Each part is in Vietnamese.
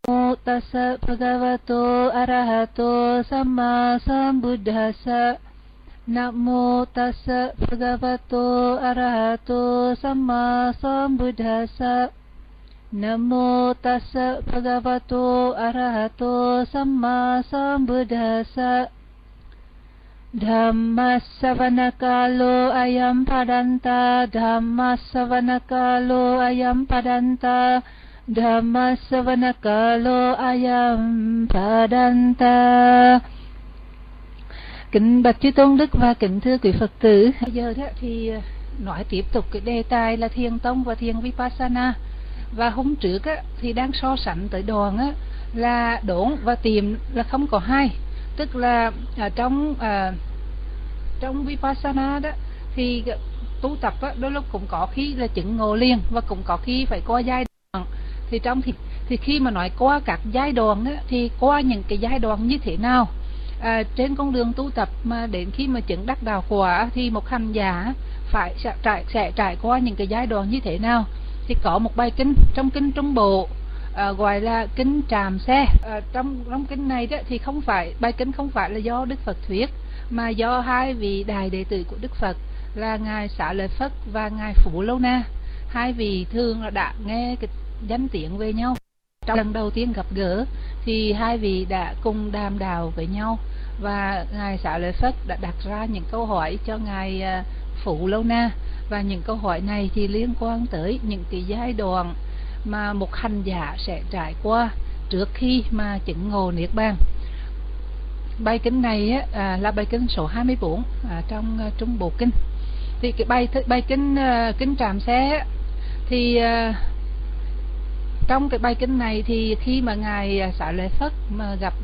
Mô tassa bhagavato arahato samma sambuddhassa. Namo tassa bhagavato arahato samma sambuddhassa. Namo tassa bhagavato arahato samma sambuddhassa. Dhammassavana-kalo ayam padanta, Dhammassavana-kalo ayam padanta, Dhammassavana-kalo ayam padanta. Kính bạch chư tôn đức và kính thưa quý Phật tử. Bây giờ đó thì nói tiếp tục cái đề tài là thiền tông và thiền vipassana. Và hôm trước á, thì đang so sánh tới đoạn á, là đốn và tìm là không có hai. Tức là trong vipassana đó thì tu tập á, đôi lúc cũng có khi là chứng ngộ liền và cũng có khi phải qua giai đoạn. Thì khi mà nói qua các giai đoạn á, thì qua những cái giai đoạn như thế nào? Trên con đường tu tập mà đến khi mà chứng đắc đạo quả thì một hành giả sẽ trải qua những cái giai đoạn như thế nào? Thì có một bài kinh trong kinh Trung Bộ gọi là kinh Tràm Xe. Trong kinh này đó thì bài kinh không phải là do Đức Phật thuyết, mà do hai vị đại đệ tử của Đức Phật là ngài Xá Lợi Phất và ngài Phú Lâu Na. Hai vị thường là đã nghe cái danh tiếng về nhau. Trong lần đầu tiên gặp gỡ thì hai vị đã cùng đàm đạo với nhau, và ngài Xá Lợi Phất đã đặt ra những câu hỏi cho ngài Phú Lâu Na, và những câu hỏi này thì liên quan tới những cái giai đoạn mà một hành giả sẽ trải qua trước khi mà chứng ngộ niết bàn. Bài kinh này là bài kinh số 24 trong Trung Bộ Kinh. Thì cái bài kinh kinh Tràm Xe thì trong cái bài kinh này thì khi mà ngài Xá Lợi Phất mà gặp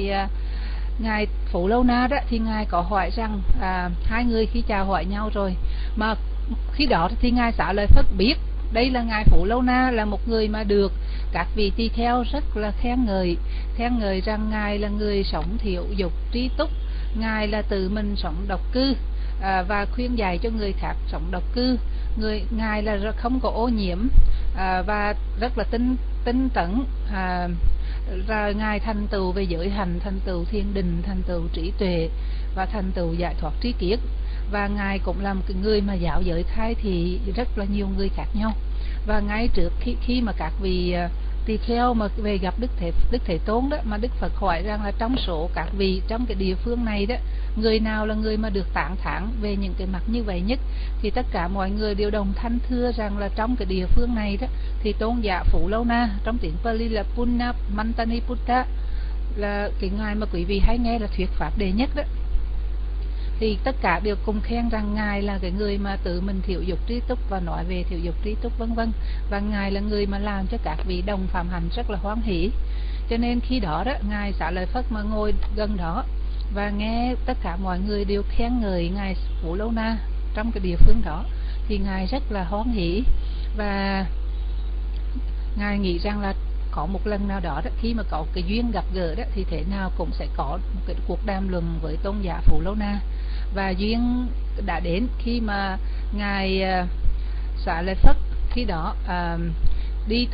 ngài Phú Lâu Na đó, thì ngài có hỏi rằng hai người khi chào hỏi nhau rồi, mà khi đó thì ngài Xá Lợi Phất biết đây là ngài Phú Lâu Na là một người mà được các vị tỳ kheo rất là khen ngợi rằng ngài là người sống thiểu dục trí túc, ngài là tự mình sống độc cư và khuyên dạy cho người khác sống độc cư, ngài là không có ô nhiễm và rất là tinh tấn, và ngài thành tựu về giới hành, thành tựu thiên đình, thành tựu trí tuệ và thành tựu giải thoát trí kiết. Và ngài cũng là một cái người mà giáo giới khai thị rất là nhiều người khác nhau. Và ngay trước khi mà các vị tỳ kheo mà về gặp Đức Thế Tôn đó, mà Đức Phật hỏi rằng là trong số các vị trong cái địa phương này đó, người nào là người mà được tán thán về những cái mặt như vậy nhất, thì tất cả mọi người đều đồng thanh thưa rằng là trong cái địa phương này đó thì tôn giả Phú Lâu Na, trong tiếng Pali là Punna Mantani Putta, là cái ngài mà quý vị hay nghe là thuyết pháp đệ nhất đó. Thì tất cả đều cùng khen rằng ngài là cái người mà tự mình thiểu dục trí túc và nói về thiểu dục trí túc vân vân, và ngài là người mà làm cho các vị đồng phạm hạnh rất là hoan hỷ. Cho nên khi đó đó, ngài Xá Lợi Phất mà ngồi gần đó và nghe tất cả mọi người đều khen ngợi ngài Phú Lâu Na trong cái địa phương đó, thì ngài rất là hoan hỷ, và ngài nghĩ rằng là có một lần nào đó, khi mà có cái duyên gặp gỡ đó, thì thế nào cũng sẽ có một cái cuộc đàm luận với tôn giả Phú Lâu Na. Và duyên đã đến khi mà ngài Xá Lợi Phất khi đó đi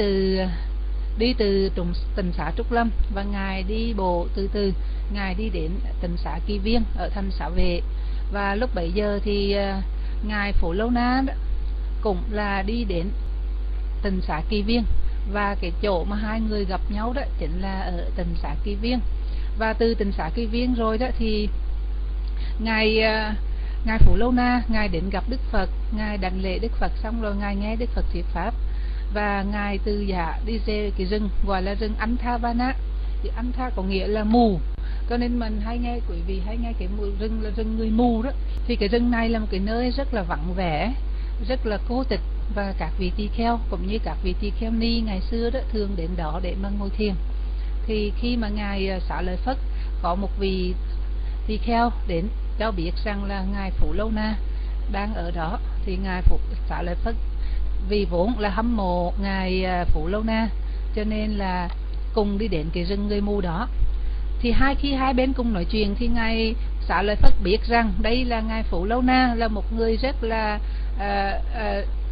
từ tỉnh xã Trúc Lâm, và ngài đi bộ từ từ, ngài đi đến tỉnh xã Kỳ Viên ở thành xã Vệ. Và lúc bấy giờ thì ngài Phú Lâu Na cũng là đi đến tỉnh xã Kỳ Viên, và cái chỗ mà hai người gặp nhau đó chính là ở tỉnh xã Kỳ Viên. Và từ tỉnh xã Kỳ Viên rồi đó thì ngài Phú Lâu Na ngài đến gặp Đức Phật, ngài đảnh lễ Đức Phật xong rồi ngài nghe Đức Phật thuyết pháp, và ngài từ giả đi về cái rừng gọi là rừng Anthavana. Thì Antha có nghĩa là mù, cho nên mình hay nghe, quý vị hay nghe cái rừng là rừng người mù đó. Thì cái rừng này là một cái nơi rất là vắng vẻ, rất là cô tịch, và các vị tỳ kheo cũng như các vị tỳ kheo ni ngày xưa đó thường đến đó để mà ngồi thiền. Thì khi mà ngài Xá Lợi Phất có một vị tỳ kheo đến cho biết rằng là ngài Phú Lâu Na đang ở đó, thì ngài Xá Lợi Phất vì vốn là hâm mộ ngài Phú Lâu Na, cho nên là cùng đi đến cái rừng người mù đó. Thì khi hai bên cùng nói chuyện thì ngài Xá Lợi Phất biết rằng đây là ngài Phú Lâu Na là một người rất là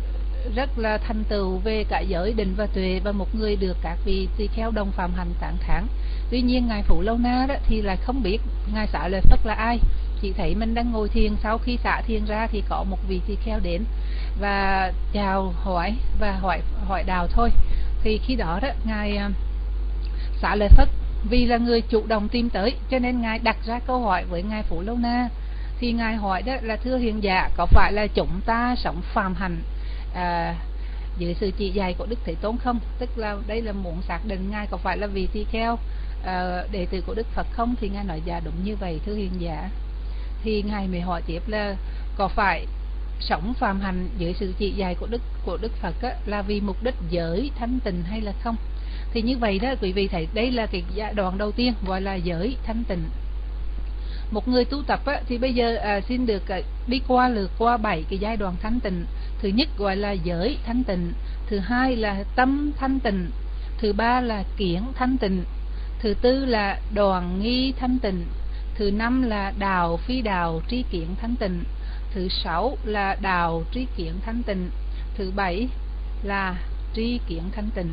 rất là thành tựu về cả giới định và tuệ, và một người được các vị tỳ kheo đồng phạm hành tán thán. Tuy nhiên ngài Phú Lâu Na đó thì lại không biết ngài Xá Lợi Phất là ai, chỉ thấy mình đang ngồi thiền. Sau khi xả thiền ra thì có một vị tỳ kheo đến và chào hỏi và hỏi đạo thôi. Thì khi đó đó ngài Xá Lợi Phất vì là người chủ động tìm tới, cho nên ngài đặt ra câu hỏi với ngài Phú Lâu Na. Thì ngài hỏi đó là: thưa hiền giả, có phải là chúng ta sống phàm hành dưới sự chỉ dạy của Đức Thế Tôn không? Tức là đây là muốn xác định ngài có phải là vị tỳ kheo đệ tử của Đức Phật không? Thì ngài nói: dạ đúng như vậy thưa hiền giả. Thì ngài mới hỏi tiếp là: có phải sống phàm hành dưới sự chỉ dạy của Đức Phật là vì mục đích giới thanh tịnh hay là không? Thì như vậy đó quý vị thấy, đây là cái giai đoạn đầu tiên gọi là giới thanh tịnh. Một người tu tập thì bây giờ xin được đi lượt qua 7 cái giai đoạn thanh tịnh. Thứ nhất gọi là giới thanh tịnh, thứ hai là tâm thanh tịnh, thứ ba là kiến thanh tịnh, thứ tư là đoàn nghi thanh tịnh, thứ năm là đạo phi đạo tri kiến thanh tịnh, thứ sáu là đạo tri kiến thanh tịnh, thứ bảy là tri kiến thanh tịnh.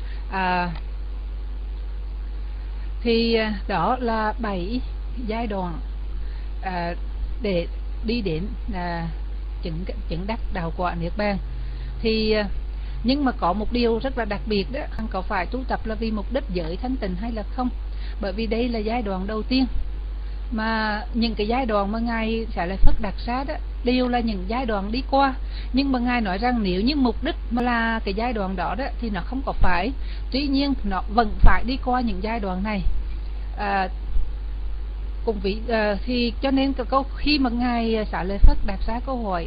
Thì đó là 7 giai đoạn để đi đến chứng đắc đạo quả niết bàn. Thì nhưng mà có một điều rất là đặc biệt đó, có phải tu tập là vì mục đích giới thanh tịnh hay là không? Bởi vì đây là giai đoạn đầu tiên, mà những cái giai đoạn mà ngài Xá Lợi Phất đặt ra đó đều là những giai đoạn đi qua. Nhưng mà ngài nói rằng nếu như mục đích mà là cái giai đoạn đó thì nó không có phải. Tuy nhiên nó vẫn phải đi qua những giai đoạn này. Thì cho nên khi mà ngài Xá Lợi Phất đặt ra câu hỏi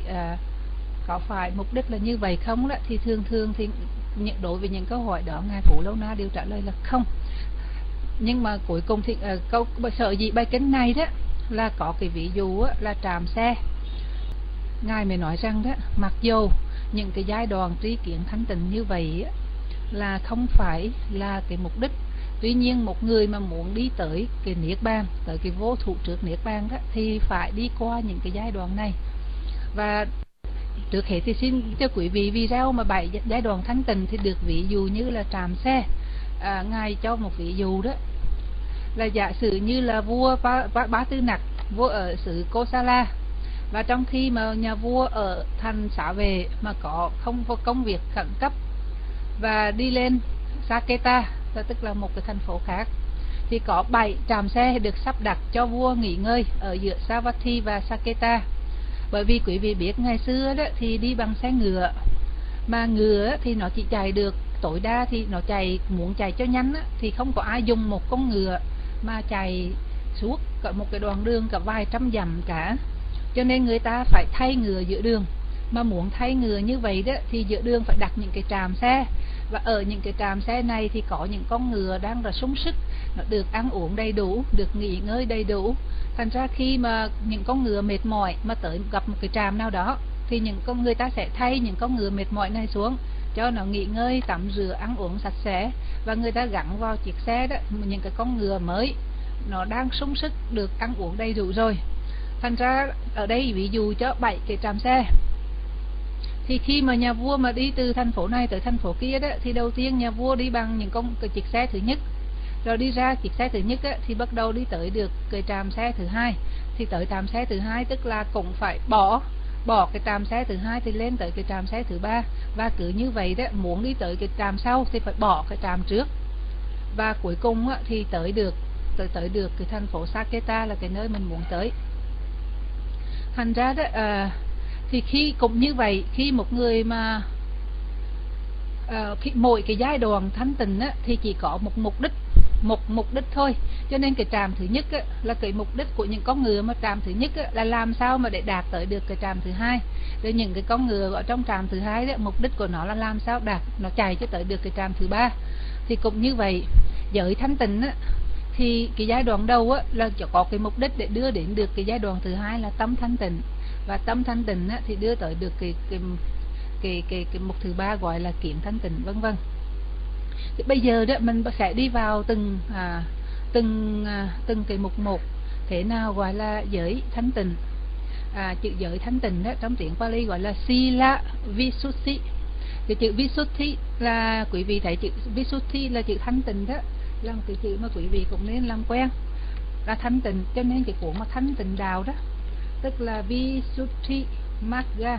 có phải mục đích là như vậy không đó, thì thường thì đối với những câu hỏi đó ngài Phú Lâu Na đều trả lời là không. Nhưng mà cuối cùng thì sở dĩ bài kinh này đó là có cái ví dụ là tràm xe. Ngài mới nói rằng đó, mặc dù những cái giai đoạn tri kiến thanh tịnh như vậy là không phải là cái mục đích, tuy nhiên một người mà muốn đi tới cái niết bàn, tới cái vô thụ trước niết bàn đó, thì phải đi qua những cái giai đoạn này. Và trước hết thì xin cho quý vị video mà 7 giai đoạn thanh tịnh thì được ví dụ như là tràm xe. Ngài cho một ví dụ đó là giả sử như là vua Bá Tư Nặc, vua ở xứ Kosala, và trong khi mà nhà vua ở thành Xá Vệ mà không có công việc khẩn cấp và đi lên Saketa, tức là một cái thành phố khác, thì có 7 trạm xe được sắp đặt cho vua nghỉ ngơi ở giữa Savatthi và Saketa. Bởi vì quý vị biết ngày xưa đó thì đi bằng xe ngựa, mà ngựa thì nó chỉ chạy được tối đa thì nó muốn chạy cho nhanh thì không có ai dùng một con ngựa mà chạy suốt cả một cái đoạn đường cả vài trăm dặm cả, cho nên người ta phải thay ngựa giữa đường. Mà muốn thay ngựa như vậy đó thì giữa đường phải đặt những cái trạm xe, và ở những cái trạm xe này thì có những con ngựa đang là sung sức, nó được ăn uống đầy đủ, được nghỉ ngơi đầy đủ. Thành ra khi mà những con ngựa mệt mỏi mà tới gặp một cái trạm nào đó thì người ta sẽ thay những con ngựa mệt mỏi này xuống, cho nó nghỉ ngơi, tắm rửa, ăn uống sạch sẽ, và người ta gắn vào chiếc xe đó những cái con ngựa mới, nó đang sung sức, được ăn uống đầy đủ rồi. Thành ra ở đây ví dụ cho 7 cái trạm xe. Thì khi mà nhà vua mà đi từ thành phố này tới thành phố kia đó, thì đầu tiên nhà vua đi bằng những cái chiếc xe thứ nhất, rồi đi ra chiếc xe thứ nhất thì bắt đầu đi tới được cái trạm xe thứ hai. Thì tới trạm xe thứ hai tức là cũng phải bỏ cái trạm xe thứ hai thì lên tới cái trạm xe thứ ba, và cứ như vậy đó, muốn đi tới cái trạm sau thì phải bỏ cái trạm trước, và cuối cùng thì tới được cái thành phố Saketa là cái nơi mình muốn tới. Thành ra đó thì khi cũng như vậy, khi một người mà mỗi cái giai đoạn thanh tịnh thì chỉ có một mục đích thôi. Cho nên cái trạm thứ nhất là cái mục đích của những con ngựa mà trạm thứ nhất là làm sao mà để đạt tới được cái trạm thứ hai. Rồi những cái con ngựa ở trong trạm thứ hai đó, mục đích của nó là làm sao nó chạy cho tới được cái trạm thứ ba. Thì cũng như vậy, giới thanh tịnh thì cái giai đoạn đầu là có cái mục đích để đưa đến được cái giai đoạn thứ hai là tâm thanh tịnh, và tâm thanh tịnh thì đưa tới được cái mục thứ ba gọi là kiến thanh tịnh, vân vân. Thì bây giờ đó mình sẽ đi vào từng cái mục một. Thế nào gọi là giới thanh tịnh? Chữ giới thanh tịnh đó trong tiếng Pali gọi là Sila Visuddhi. Cái chữ Visuddhi là quý vị thấy chữ Visuddhi là chữ thanh tịnh đó, là một cái chữ mà quý vị cũng nên làm quen, là thanh tịnh. Cho nên cái cuốn mà thanh tịnh đạo đó tức là Visuddhi Magga.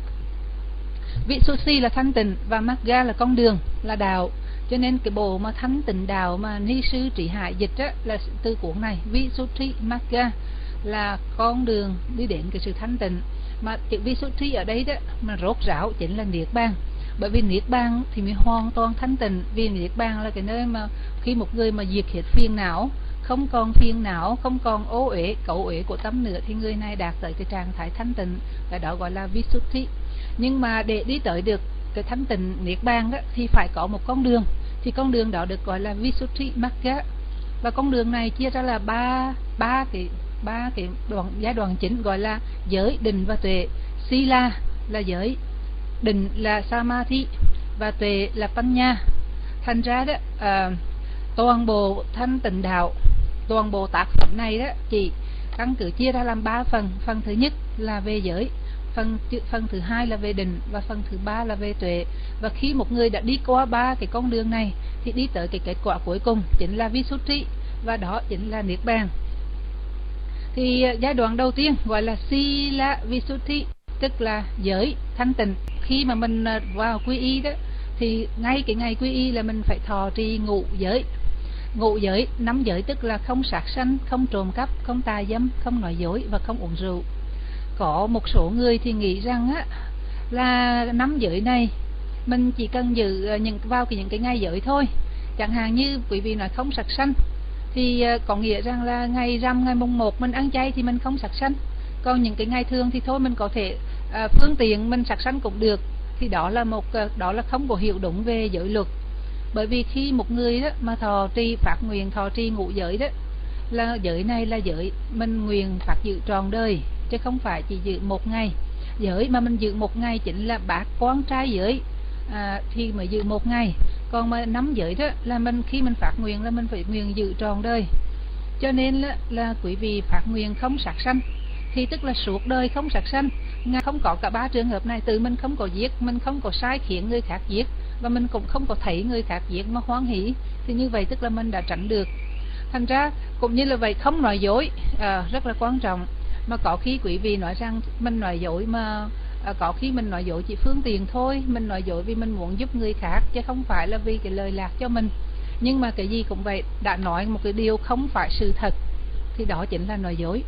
Visuddhi là thanh tịnh và Magga là con đường, là đạo. Cho nên cái bộ mà thanh tịnh đạo mà ni sư Trí Hải dịch đó là từ cuốn này, Visuddhi Magga là con đường đi đến cái sự thanh tịnh. Mà chữ Visuddhi ở đây đó mà rốt ráo chính là Niết Bàn. Bởi vì Niết Bàn thì mới hoàn toàn thanh tịnh. Vì Niết Bàn là cái nơi mà khi một người mà diệt hết phiền não, không còn phiền não, không còn ô uế, cấu uế của tâm nữa, thì người này đạt tới cái trạng thái thanh tịnh, cái đó gọi là Visuddhi. Nhưng mà để đi tới được cái thanh tịnh Niết Bàn đó thì phải có một con đường, thì con đường đó được gọi là Visuddhi Magga. Và con đường này chia ra là ba cái giai đoạn chính, gọi là giới, định và tuệ. Sila là giới, định là Samadhi và tuệ là Panya. Thành ra đó toàn bộ thanh tịnh đạo, toàn bộ tác phẩm này đó chỉ căn cứ chia ra làm 3 phần. Phần thứ nhất là về giới, phần thứ hai là về định và phần thứ ba là về tuệ. Và khi một người đã đi qua 3 cái con đường này thì đi tới cái kết quả cuối cùng chính là Visuddhi, và đó chính là Niết Bàn. Thì giai đoạn đầu tiên gọi là Sila Visuddhi, tức là giới thanh tịnh. Khi mà mình vào quy y đó thì ngay cái ngày quy y là mình phải thọ trì ngũ giới. Ngũ giới, 5 giới tức là không sát sanh, không trộm cắp, không tà dâm, không nói dối và không uống rượu. Có một số người thì nghĩ rằng á là 5 giới này mình chỉ cần giữ vào những cái ngày giới thôi. Chẳng hạn như quý vị nói không sát sanh thì có nghĩa rằng là ngày rằm, ngày mùng 1 mình ăn chay thì mình không sát sanh. Còn những cái ngày thường thì thôi mình có thể phương tiện mình sát sanh cũng được. Thì đó là không có hiểu đúng về giới luật. Bởi vì khi một người đó mà thọ trì phát nguyện thọ trì ngũ giới đó, là giới này là giới mình nguyện phát giữ trọn đời, chứ không phải chỉ giữ một ngày. Giới mà mình giữ một ngày chính là bác quan trai giới thì mới giữ một ngày. Còn mà 5 giới đó là khi mình phát nguyện là mình phải nguyện giữ trọn đời. Cho nên là quý vị phát nguyện không sát sanh thì tức là suốt đời không sát sanh. Không có cả 3 trường hợp này, tự mình không có giết, mình không có sai khiến người khác giết, và mình cũng không có thấy người khác giết mà hoan hỷ, thì như vậy tức là mình đã tránh được. Thành ra cũng như là vậy, không nói dối rất là quan trọng. Mà có khi quý vị nói rằng mình nói dối mà có khi mình nói dối chỉ phương tiện thôi, mình nói dối vì mình muốn giúp người khác chứ không phải là vì cái lời lạc cho mình. Nhưng mà cái gì cũng vậy, đã nói một cái điều không phải sự thật thì đó chính là nói dối.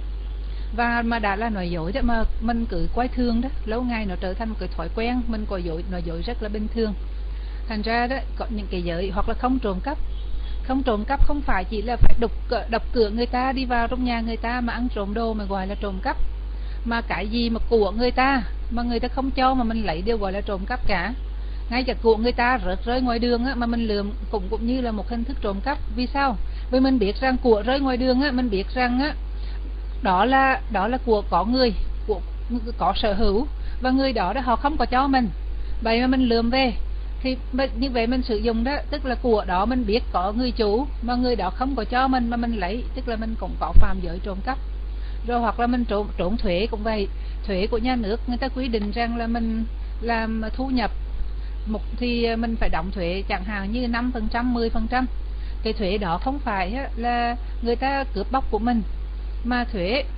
Và mà đã là nói dối đó mà mình cứ quay thương đó, lâu ngày nó trở thành một cái thói quen, mình nói dối rất là bình thường. Thành ra đó có những cái giới, hoặc là không trộm cắp. Không trộm cắp không phải chỉ là phải đập cửa người ta, đi vào trong nhà người ta mà ăn trộm đồ mà gọi là trộm cắp. Mà cái gì mà của người ta mà người ta không cho mà mình lấy đều gọi là trộm cắp cả. Ngay cả của người ta rớt rơi ngoài đường á, mà mình lượm cũng như là một hình thức trộm cắp. Vì sao? Vì mình biết rằng của rơi ngoài đường á, mình biết rằng á đó là của có người có sở hữu, và người đó họ không có cho mình, vậy mà mình lượm về thì như vậy mình sử dụng đó, tức là của đó mình biết có người chủ mà người đó không có cho mình mà mình lấy, tức là mình cũng có phạm giới trộm cắp. Rồi hoặc là mình trốn thuế cũng vậy. Thuế của nhà nước người ta quy định rằng là mình làm thu nhập thì mình phải đóng thuế chẳng hạn như 5%, 10%. Cái thuế đó không phải là người ta cướp bóc của mình, mà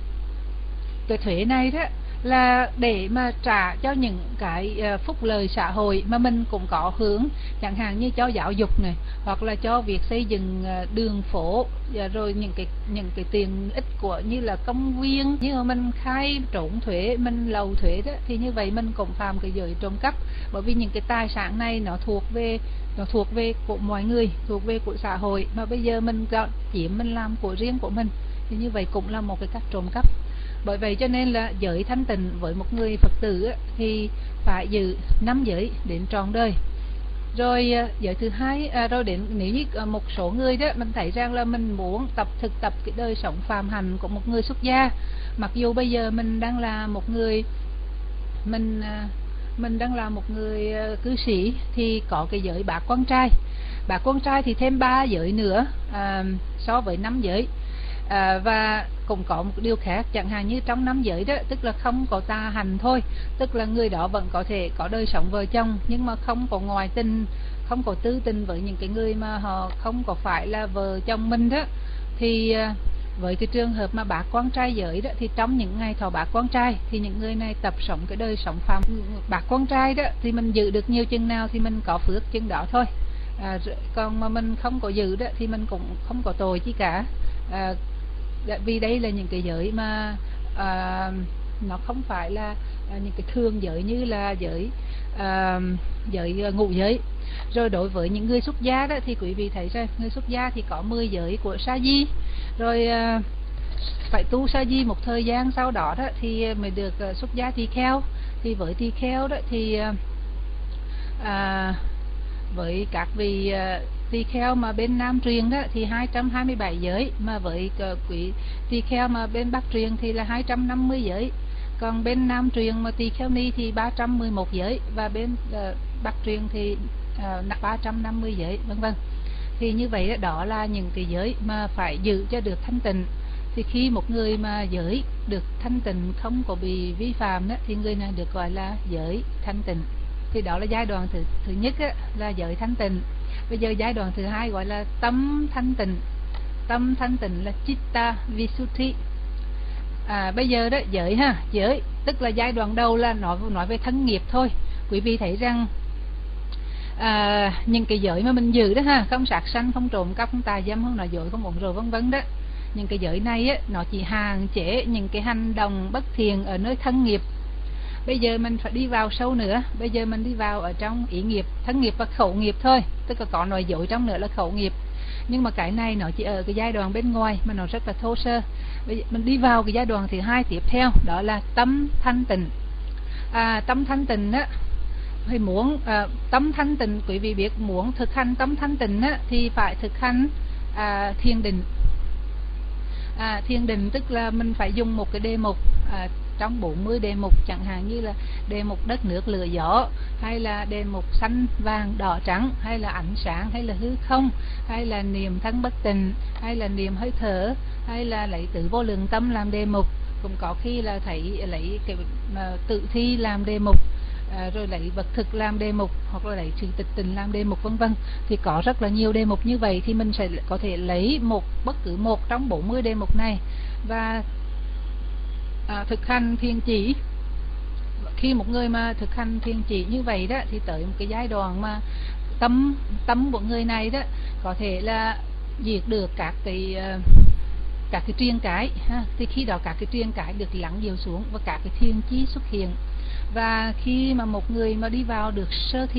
cái thuế này đó là để mà trả cho những cái phúc lợi xã hội mà mình cũng có hưởng, chẳng hạn như cho giáo dục này, hoặc là cho việc xây dựng đường phố, rồi những cái tiền ích của như là công viên. Nhưng mà mình khai trốn thuế, mình lầu thuế đó, thì như vậy mình cũng phạm cái giới trộm cắp. Bởi vì những cái tài sản này nó thuộc về của mọi người, thuộc về của xã hội, mà bây giờ mình chiếm, mình làm của riêng của mình, thì như vậy cũng là một cái cách trộm cắp. Bởi vậy cho nên là giới thanh tịnh với một người Phật tử thì phải giữ 5 giới đến trọn đời. Rồi giới thứ hai, rồi đến nếu như một số người đó mình thấy rằng là mình muốn thực tập cái đời sống phàm hành của một người xuất gia, mặc dù bây giờ mình đang là một người cư sĩ, thì có cái giới bác quan trai. Bác quan trai thì thêm 3 giới nữa so với 5 giới. Và cũng có một điều khác, chẳng hạn như trong năm giới đó, tức là không có tà hành thôi, tức là người đó vẫn có thể có đời sống vợ chồng nhưng mà không có ngoại tình, không có tư tình với những cái người mà họ không có phải là vợ chồng mình đó. Thì với cái trường hợp mà bác quan trai giới đó, thì trong những ngày thọ bác quan trai thì những người này tập sống cái đời sống phạm bác quan trai đó, thì mình giữ được nhiều chừng nào thì mình có phước chừng đó thôi. Còn mà mình không có giữ đó thì mình cũng không có tội chi cả. Vì đây là những cái giới mà nó không phải là những cái thường giới như là giới ngũ giới. Rồi đối với những người xuất gia đó thì quý vị thấy rồi, người xuất gia thì có 10 giới của sa di, rồi phải tu sa di một thời gian, sau đó đó thì mới được xuất gia tỳ kheo. Thì với tỳ kheo đó thì với các vị tỳ kheo mà bên Nam truyền đó thì 227 giới, mà với quý tỳ kheo mà bên Bắc truyền thì là 250 giới. Còn bên Nam truyền mà tỳ kheo ni thì 311 giới, và bên Bắc truyền thì 350 giới, vân vân. Thì như vậy đó là những cái giới mà phải giữ cho được thanh tịnh. Thì khi một người mà giới được thanh tịnh, không có bị vi phạm đó, thì người này được gọi là giới thanh tịnh. Thì đó là giai đoạn thứ nhất á, là giới thanh tịnh. Bây giờ giai đoạn thứ hai gọi là tâm thanh tịnh. Tâm thanh tịnh là chitta visuddhi. Bây giờ đó giới giới tức là giai đoạn đầu là nói về thân nghiệp thôi. Quý vị thấy rằng những cái giới mà mình giữ đó không sát sanh, không trộm cắp, không tà dâm, không nói dối, không uống rượu, vân vân đó. Những cái giới này á, nó chỉ hạn chế những cái hành động bất thiện ở nơi thân nghiệp. Bây giờ mình phải đi vào sâu nữa. Bây giờ mình đi vào ở trong ý nghiệp, thân nghiệp và khẩu nghiệp thôi. Tức là có nói dối trong nữa là khẩu nghiệp. Nhưng mà cái này nó chỉ ở cái giai đoạn bên ngoài mà nó rất là thô sơ. Bây giờ mình đi vào cái giai đoạn thứ hai tiếp theo, đó là tâm thanh tịnh. Tâm thanh tịnh á, thì muốn tâm thanh tịnh, quý vị biết muốn thực hành tâm thanh tịnh á, thì phải thực hành thiền định. Thiền định tức là mình phải dùng một cái đề mục trong 40 đề mục, chẳng hạn như là đề mục đất nước lửa gió, hay là đề mục xanh vàng đỏ trắng, hay là ánh sáng, hay là hư không, hay là niệm thân bất tịnh, hay là niệm hơi thở, hay là lấy tự vô lượng tâm làm đề mục. Cũng có khi là thấy lấy cái tự thi làm đề mục, rồi lấy vật thực làm đề mục, hoặc là lấy sự tịch tịnh làm đề mục, vân vân. Thì có rất là nhiều đề mục như vậy, thì mình sẽ có thể lấy bất cứ một trong 40 đề mục này và thực hành thiền chỉ. Khi một người mà thực hành thiền chỉ như vậy đó, thì tới một cái giai đoạn mà tâm của người này đó có thể là diệt được các cái triền cái thì khi đó các cái triền cái được lắng dịu xuống và các cái thiền chi xuất hiện. Và khi mà một người mà đi vào được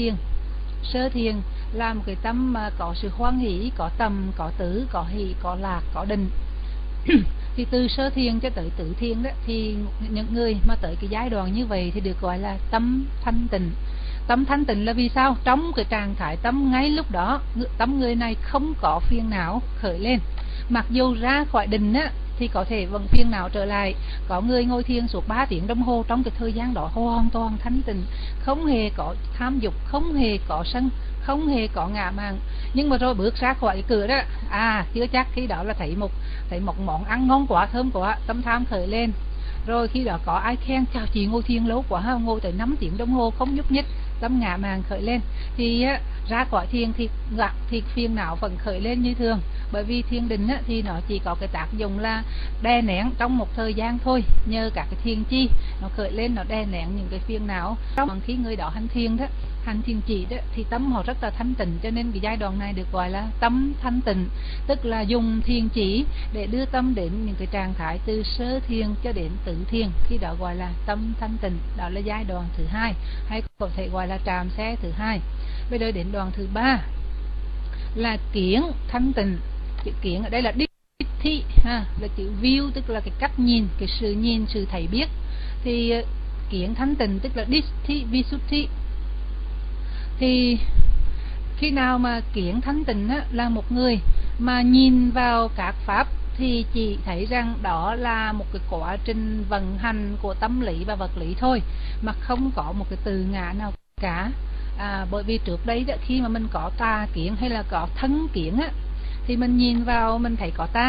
sơ thiền là một cái tâm mà có sự hoan hỷ, có tầm, có tứ, có hỷ, có lạc, có định thì từ sơ thiền cho tới tử thiền đó, thì những người mà tới cái giai đoạn như vậy thì được gọi là tâm thanh tịnh. Tâm thanh tịnh là vì sao? Trong cái trạng thái tâm ngay lúc đó, tâm người này không có phiền não khởi lên. Mặc dù ra khỏi định á, thì có thể vẫn phiền não trở lại. Có người ngồi thiền suốt 3 tiếng đồng hồ, trong cái thời gian đó hoàn toàn thanh tịnh, không hề có tham dục, không hề có sân, không hề có ngã mạn. Nhưng mà rồi bước ra khỏi cái cửa đó, chưa chắc khi đó là thấy một món ăn ngon quá, thơm quá, tâm tham khởi lên. Rồi khi đó có ai khen chào chị ngồi thiền lâu quá, ngồi tới 5 tiếng đồng hồ không nhúc nhích, tâm ngã mạn khởi lên. Thì ra khỏi thiền thì phiền não vẫn khởi lên như thường. Bởi vì thiền định thì nó chỉ có cái tác dụng là đè nén trong một thời gian thôi. Nhờ các cái thiền chi nó khởi lên, nó đè nén những cái phiền não. Còn khi người đó hành thiền đó, hành thiền chỉ đó, thì tâm họ rất là thanh tịnh, cho nên cái giai đoạn này được gọi là tâm thanh tịnh. Tức là dùng thiền chỉ để đưa tâm đến những cái trạng thái từ sơ thiền cho đến tử thiền, khi đó gọi là tâm thanh tịnh. Đó là giai đoạn thứ hai, hay có thể gọi là tràm xe thứ hai. Bây giờ đến đoạn thứ ba là kiến thanh tịnh. Chữ kiến ở đây là ditti là chữ view, tức là cái cách nhìn, cái sự nhìn, sự thấy biết. Thì kiến thanh tịnh tức là ditti visuddhi. Thì khi nào mà kiến thanh tịnh là một người mà nhìn vào các pháp thì chỉ thấy rằng đó là một cái quá trình vận hành của tâm lý và vật lý thôi, mà không có một cái từ ngã nào cả. Bởi vì trước đây đó, khi mà mình có tà kiến hay là có thân kiến thì mình nhìn vào mình thấy có ta,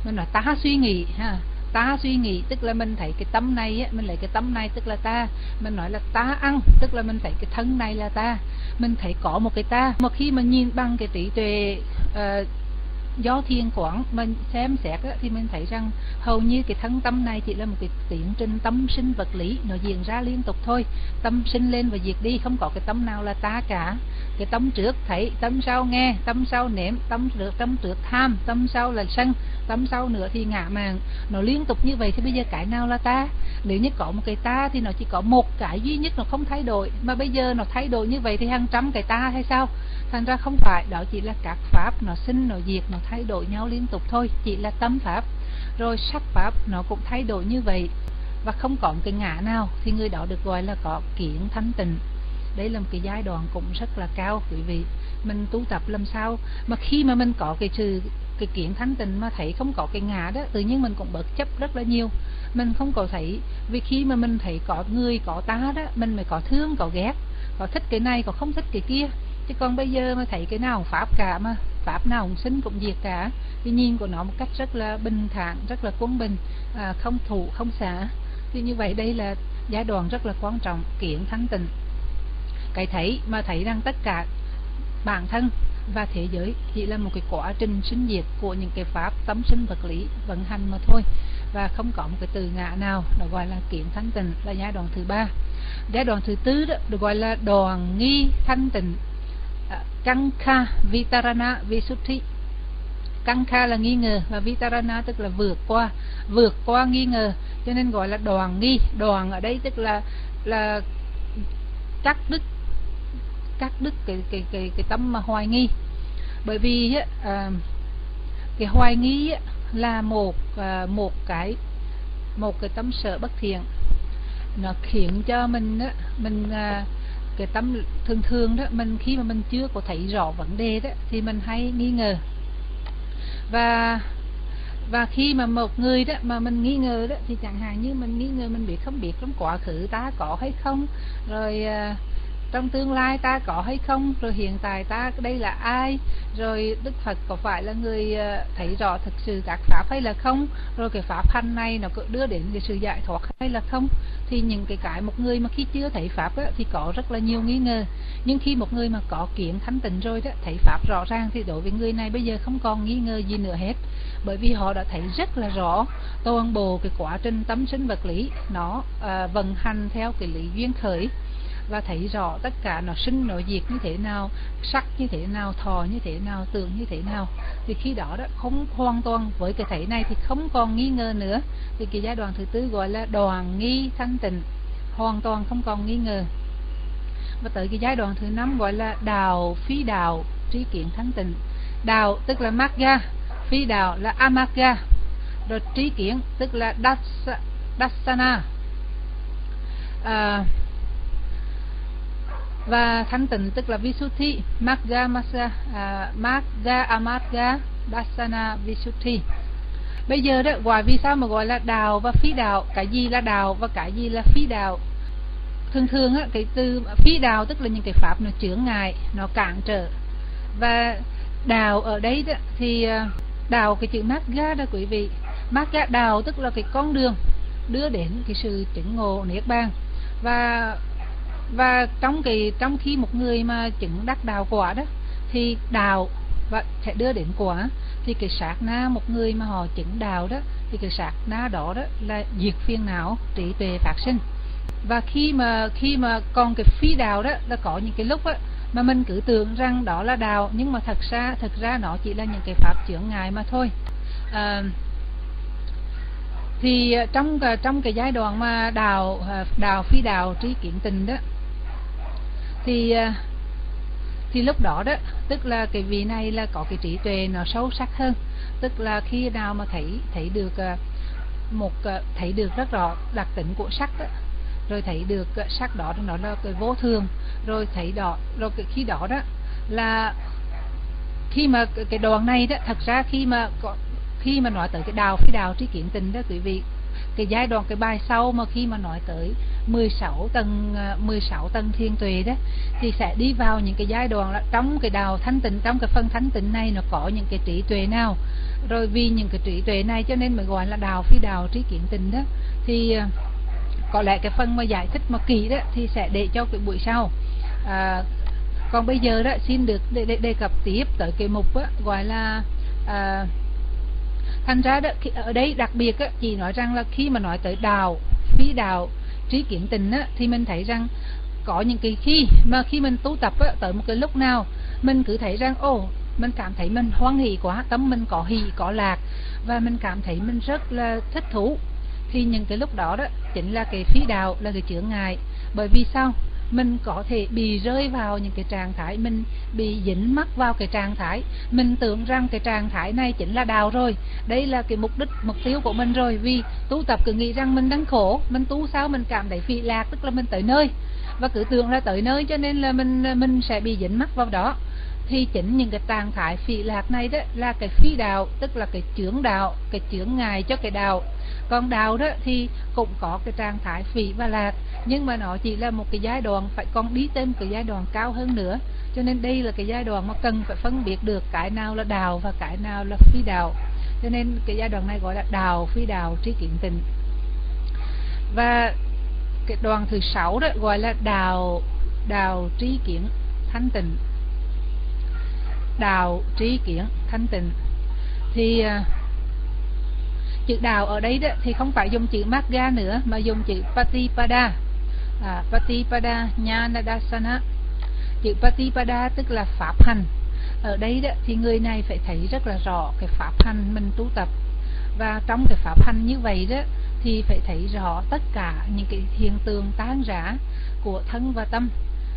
mình nói ta suy nghĩ ha. Ta suy nghĩ tức là mình thấy cái tâm này á, mình lấy cái tâm này tức là ta. Mình nói là ta ăn tức là mình thấy cái thân này là ta. Mình thấy có một cái ta. Mà khi mà nhìn bằng cái trí tuệ do thiền quán mình xem xét á, thì mình thấy rằng hầu như cái thân tâm này chỉ là một cái tiến trình tâm sinh vật lý, nó diễn ra liên tục thôi. Tâm sinh lên và diệt đi, không có cái tâm nào là ta cả. Cái tâm trước thấy, tâm sau nghe, tâm sau nếm, tâm trước tham, tâm sau là sân, tâm sau nữa thì ngã mạn. Nó liên tục như vậy thì bây giờ cái nào là ta? Nếu như có một cái ta thì nó chỉ có một cái duy nhất, nó không thay đổi. Mà bây giờ nó thay đổi như vậy thì hàng trăm cái ta hay sao? Thành ra không phải, đó chỉ là các pháp nó sinh nó diệt, nó thay đổi nhau liên tục thôi, chỉ là tâm pháp. Rồi sắc pháp nó cũng thay đổi như vậy và không có một cái ngã nào, thì người đó được gọi là có kiến thanh tịnh. Đây là một cái giai đoạn cũng rất là cao quý vị. Mình tu tập làm sao mà khi mà mình có cái kiến thanh tịnh mà thấy không có cái ngã đó, tự nhiên mình cũng bớt chấp rất là nhiều. Mình không có thấy, vì khi mà mình thấy có người có ta đó, mình mới có thương có ghét, có thích cái này có không thích cái kia. Chứ còn bây giờ mà thấy cái nào pháp cả, mà pháp nào cũng sinh cũng diệt cả, thì nhìn của nó một cách rất là bình thản, rất là quân bình, không thù không xả. Thì như vậy đây là giai đoạn rất là quan trọng, kiến thanh tịnh. Cái thấy mà thấy rằng tất cả bản thân và thế giới chỉ là một cái quá trình sinh diệt của những cái pháp tâm sinh vật lý vận hành mà thôi, và không có một cái từ ngã nào, đó gọi là kiến thanh tịnh, là giai đoạn thứ 3. Giai đoạn thứ 4 đó được gọi là đoàn nghi thanh tịnh, Kankha Vitarana Visuddhi. Kankha là nghi ngờ và Vitarana tức là vượt qua nghi ngờ, cho nên gọi là đoàn nghi. Đoàn ở đây tức là cắt đứt cái tâm mà hoài nghi. Bởi vì cái hoài nghi là một cái tâm sở bất thiện, nó khiến cho mình cái tâm thường đó, mình khi mà mình chưa có thấy rõ vấn đề đó thì mình hay nghi ngờ. Và khi mà một người đó mà mình nghi ngờ đó, thì chẳng hạn như mình nghi ngờ mình biết không biết trong quá khứ ta có hay không, rồi trong tương lai ta có hay không, rồi hiện tại ta đây là ai, rồi Đức Phật có phải là người thấy rõ thực sự các pháp hay là không, rồi cái pháp hành này nó có đưa đến cái sự giải thoát hay là không. Thì những cái một người mà khi chưa thấy pháp đó, thì có rất là nhiều nghi ngờ. Nhưng khi một người mà có kiến thanh tịnh rồi đó, thấy pháp rõ ràng, thì đối với người này bây giờ không còn nghi ngờ gì nữa hết. Bởi vì họ đã thấy rất là rõ toàn bộ cái quá trình tâm sinh vật lý nó vận hành theo cái lý duyên khởi, và thấy rõ tất cả nó sinh nó diệt như thế nào, sắc như thế nào, thọ như thế nào, tưởng như thế nào. Thì khi đó đó không hoàn toàn với cái thấy này thì không còn nghi ngờ nữa. Thì cái giai đoạn thứ 4 gọi là đoàn nghi thanh tịnh, hoàn toàn không còn nghi ngờ. Và tới cái giai đoạn thứ 5 gọi là đào phi đào trí kiến thanh tịnh. Đào tức là magga, phi đào là amagga, rồi trí kiến tức là dassana, và thanh tịnh tức là Visuddhi, magga amagga dassana Visuddhi. Bây giờ đó gọi vì sao mà gọi là đào và phi đào, cái gì là đào và cái gì là phi đào. Thường á, cái từ phi đào tức là những cái pháp nó chướng ngại, nó cản trở. Và đào ở đây đó thì đào cái chữ magga đó quý vị. Magga đào tức là cái con đường đưa đến cái sự chứng ngộ niết bàn. Và trong khi một người mà chứng đắc đạo quả đó thì đạo và sẽ đưa đến quả, thì cái sát na một người mà họ chứng đạo đó thì cái sát na đó đó là diệt phiền não, trí tuệ phát sinh. Và khi mà còn cái phi đạo đó là có những cái lúc á mà mình cứ tưởng rằng đó là đạo, nhưng mà thật ra nó chỉ là những cái pháp chướng ngại mà thôi. Thì trong cái giai đoạn mà đạo phi đạo trí kiến tịnh đó, thì lúc đó đó tức là cái vị này là có cái trí tuệ nó sâu sắc hơn. Tức là khi nào mà thấy được rất rõ đặc tính của sắc đó, rồi thấy được sắc đó nó là cái vô thường, rồi thấy đó, rồi khi đó đó là khi mà cái đoạn này đó, thật ra khi mà nói tới cái đạo phi đạo trí kiến tịnh đó quý vị, cái giai đoạn cái bài sau mà khi mà nói tới 16 tầng thiên tuệ đó, thì sẽ đi vào những cái giai đoạn là trong cái đạo thanh tịnh, trong cái phần thanh tịnh này nó có những cái trí tuệ nào, Rồi vì những cái trí tuệ này cho nên mới gọi là đạo phi đạo trí kiến tịnh đó. Thì có lẽ cái phần mà giải thích mà kỹ đó thì sẽ để cho cái buổi sau. Còn bây giờ đó xin được đề cập tiếp tới cái mục đó, gọi là thành ra đó ở đây đặc biệt á, chị nói rằng là khi mà nói tới đạo phi đạo trí kiến tịnh á, thì mình thấy rằng có những cái khi mình tu tập á, tới một cái lúc nào mình cứ thấy rằng mình cảm thấy mình hoan hỷ quá, tâm mình có hỷ có lạc và mình cảm thấy mình rất là thích thú, thì những cái lúc đó đó chính là cái phi đạo, là cái chướng ngại. Bởi vì sao? Mình có thể bị rơi vào những cái trạng thái, mình bị dính mắc vào cái trạng thái, mình tưởng rằng cái trạng thái này chính là đạo rồi, đây là cái mục tiêu của mình rồi. Vì tu tập cứ nghĩ rằng mình đang khổ, mình tu sao mình cảm thấy phi lạc, tức là mình tới nơi, và cứ tưởng là tới nơi cho nên là mình sẽ bị dính mắc vào đó. Thì chính những cái trạng thái phi lạc này đó là cái phi đạo, tức là cái chướng đạo, cái chướng ngại cho cái đạo. Còn đạo đó thì cũng có cái trạng thái phỉ và lạc, nhưng mà nó chỉ là một cái giai đoạn, phải còn đi thêm cái giai đoạn cao hơn nữa. Cho nên đây là cái giai đoạn mà cần phải phân biệt được cái nào là đạo và cái nào là phi đạo. Cho nên cái giai đoạn này gọi là đạo phi đạo trí kiến tịnh. Và cái đoạn thứ 6 đó gọi là đạo trí kiến thanh tịnh. Đạo trí kiến thanh tịnh thì chữ đạo ở đây đó thì không phải dùng chữ Magga nữa mà dùng chữ Patipada. Patipada Jnanadasana. Chữ Patipada tức là pháp hành. Ở đây đó thì người này phải thấy rất là rõ cái pháp hành mình tu tập, và trong cái pháp hành như vậy đó thì phải thấy rõ tất cả những cái hiện tượng tan rã của thân và tâm,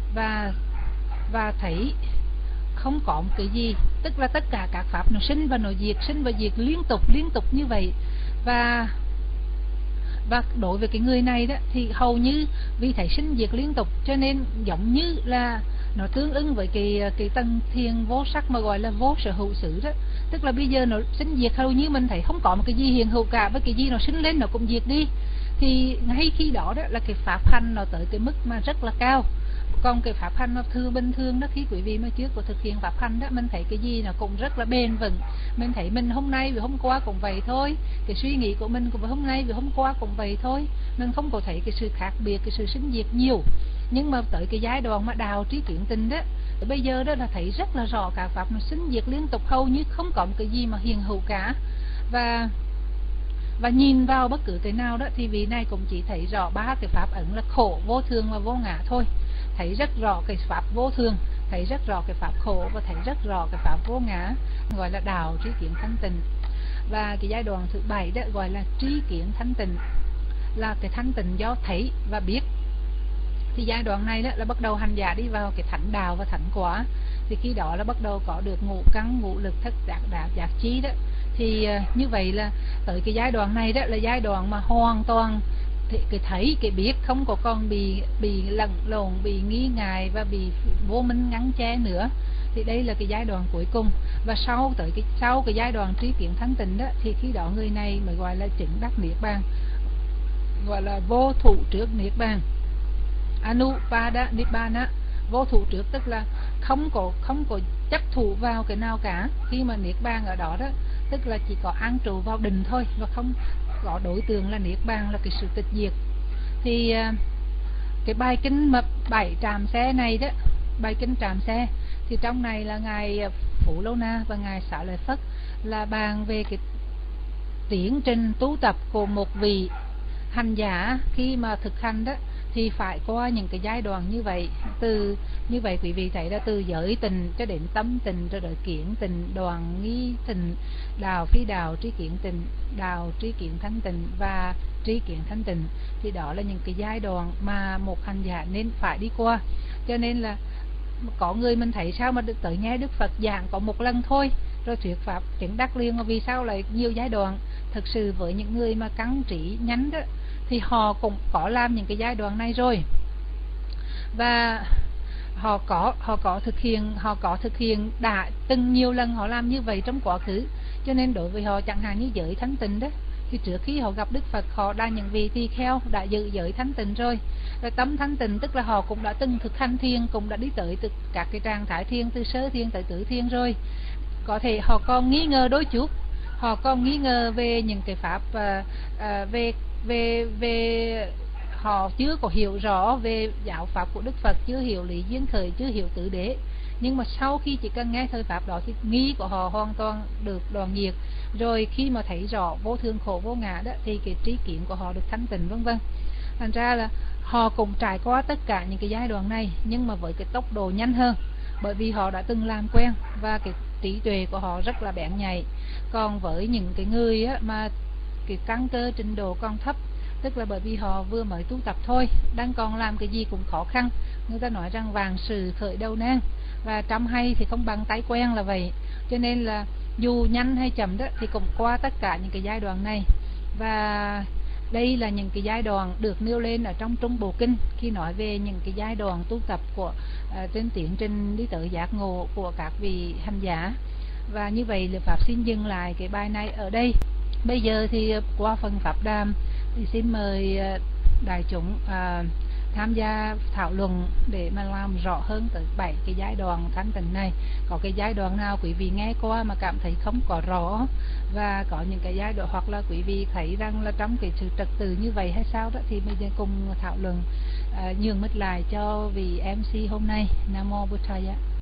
và thấy không có một cái gì, tức là tất cả các pháp nó sinh và nó diệt, sinh và diệt liên tục như vậy. Và đối với cái người này đó thì hầu như vì thấy sinh diệt liên tục cho nên giống như là nó tương ứng với cái tầng thiền vô sắc mà gọi là vô sở hữu xứ đó. Tức là bây giờ nó sinh diệt hầu như mình thấy không có một cái gì hiện hữu cả, với cái gì nó sinh lên nó cũng diệt đi. Thì ngay khi đó đó là cái pháp hành nó tới cái mức mà rất là cao. Còn cái pháp hành nó bình thường đó, khi quý vị mà trước có thực hiện pháp hành đó, mình thấy cái gì nó cũng rất là bền vững. Mình thấy mình hôm nay và hôm qua cũng vậy thôi, cái suy nghĩ của mình cũng hôm nay và hôm qua cũng vậy thôi, mình không có thấy cái sự khác biệt, cái sự sinh diệt nhiều. Nhưng mà tới cái giai đoạn mà đạo trí kiến tịnh đó, bây giờ đó là thấy rất là rõ các pháp nó sinh diệt liên tục, hầu như không có một cái gì mà hiện hữu cả. Và nhìn vào bất cứ cái nào đó thì vị này cũng chỉ thấy rõ ba cái pháp ẩn là khổ, vô thường và vô ngã thôi. Thấy rất rõ cái pháp vô thường, thấy rất rõ cái pháp khổ, và thấy rất rõ cái pháp vô ngã, gọi là đạo trí kiến thanh tịnh. Và cái giai đoạn thứ 7 đó gọi là trí kiến thanh tịnh, là cái thanh tịnh do thấy và biết. Thì giai đoạn này đó là bắt đầu hành giả đi vào cái thánh đạo và thánh quả. Thì khi đó là bắt đầu có được ngũ căn, ngũ lực, thất đạt, giác trí đó. Thì như vậy là tới cái giai đoạn này đó là giai đoạn mà hoàn toàn cái thấy, cái biết không có còn bị lẫn lộn, bị nghi ngại và bị vô minh ngăn che nữa. Thì đây là cái giai đoạn cuối cùng. Và sau cái giai đoạn trí kiến thanh tịnh đó thì khi đó người này mới gọi là chứng đắc niết bàn, gọi là vô thủ trước niết bàn, Anupada Nibbana. Vô thủ trước tức là không có chấp thủ vào cái nào cả. Khi mà niết bàn ở đó đó tức là chỉ có an trụ vào định thôi, và không có đối tượng là niết bàn, là cái sự tịch diệt. Thì cái bài kinh mà 7 tràm xe này đó, bài kinh tràm xe, thì trong này là ngài Phú Lâu Na và ngài Xá Lợi Phất là bàn về cái tiến trình tu tập của một vị hành giả khi mà thực hành đó, thì phải qua những cái giai đoạn như vậy. Như vậy quý vị thấy là từ giới tình cho đến tâm tình, rồi đến kiến tình, đoàn nghi tình, đạo phi đạo trí kiến tình, đạo trí kiến thanh tịnh và trí kiến thanh tịnh. Thì đó là những cái giai đoạn mà một hành giả nên phải đi qua. Cho nên là có người mình thấy sao mà được tới nghe Đức Phật giảng có một lần thôi rồi thuyết pháp chứng đắc liền, mà vì sao lại nhiều giai đoạn? Thực sự với những người mà căn trí nhánh đó thì họ cũng có làm những cái giai đoạn này rồi, và họ có thực hiện đã từng nhiều lần họ làm như vậy trong quá khứ. Cho nên đối với họ, chẳng hạn như giới thánh tịnh đó, thì trước khi họ gặp Đức Phật, họ đã những vị tỳ kheo đã giữ giới thánh tịnh rồi. Tâm thánh tịnh tức là họ cũng đã từng thực hành thiền, cũng đã đi tới từ các cái trạng thái thiền, từ sơ thiền tới tử thiền rồi. Có thể họ còn nghi ngờ đôi chút, họ còn nghi ngờ về những cái pháp về về về họ chưa có hiểu rõ về giáo pháp của Đức Phật, chưa hiểu lý duyên khởi, chưa hiểu tứ đế. Nhưng mà sau khi chỉ cần nghe thời pháp đó thì nghi của họ hoàn toàn được đoạn diệt. Rồi khi mà thấy rõ vô thường khổ vô ngã đó thì cái trí kiến của họ được thanh tịnh, vân vân. Thành ra là họ cũng trải qua tất cả những cái giai đoạn này, nhưng mà với cái tốc độ nhanh hơn, bởi vì họ đã từng làm quen và cái trí tuệ của họ rất là bén nhạy. Còn với những cái người á, mà cái căn cơ trình độ còn thấp, tức là bởi vì họ vừa mới tu tập thôi, đang còn làm cái gì cũng khó khăn. Người ta nói rằng vạn sự khởi đầu nan, và trăm hay thì không bằng tay quen là vậy. Cho nên là dù nhanh hay chậm đó thì cũng qua tất cả những cái giai đoạn này. Và đây là những cái giai đoạn được nêu lên ở trong Trung Bộ Kinh khi nói về những cái giai đoạn tu tập của trên tiến trình đi tới giác ngộ của các vị hành giả. Và như vậy Liệu Pháp xin dừng lại cái bài này ở đây. Bây giờ thì qua phần pháp đàm thì xin mời đại chúng tham gia thảo luận để mà làm rõ hơn tới 7 cái giai đoạn thanh tịnh này. Có cái giai đoạn nào quý vị nghe qua mà cảm thấy không có rõ, và có những cái giai đoạn hoặc là quý vị thấy rằng là trong cái sự trật tự như vậy hay sao đó, thì bây giờ cùng thảo luận. Nhường mic lại cho vị MC hôm nay. Nam mô Bụt Thaya.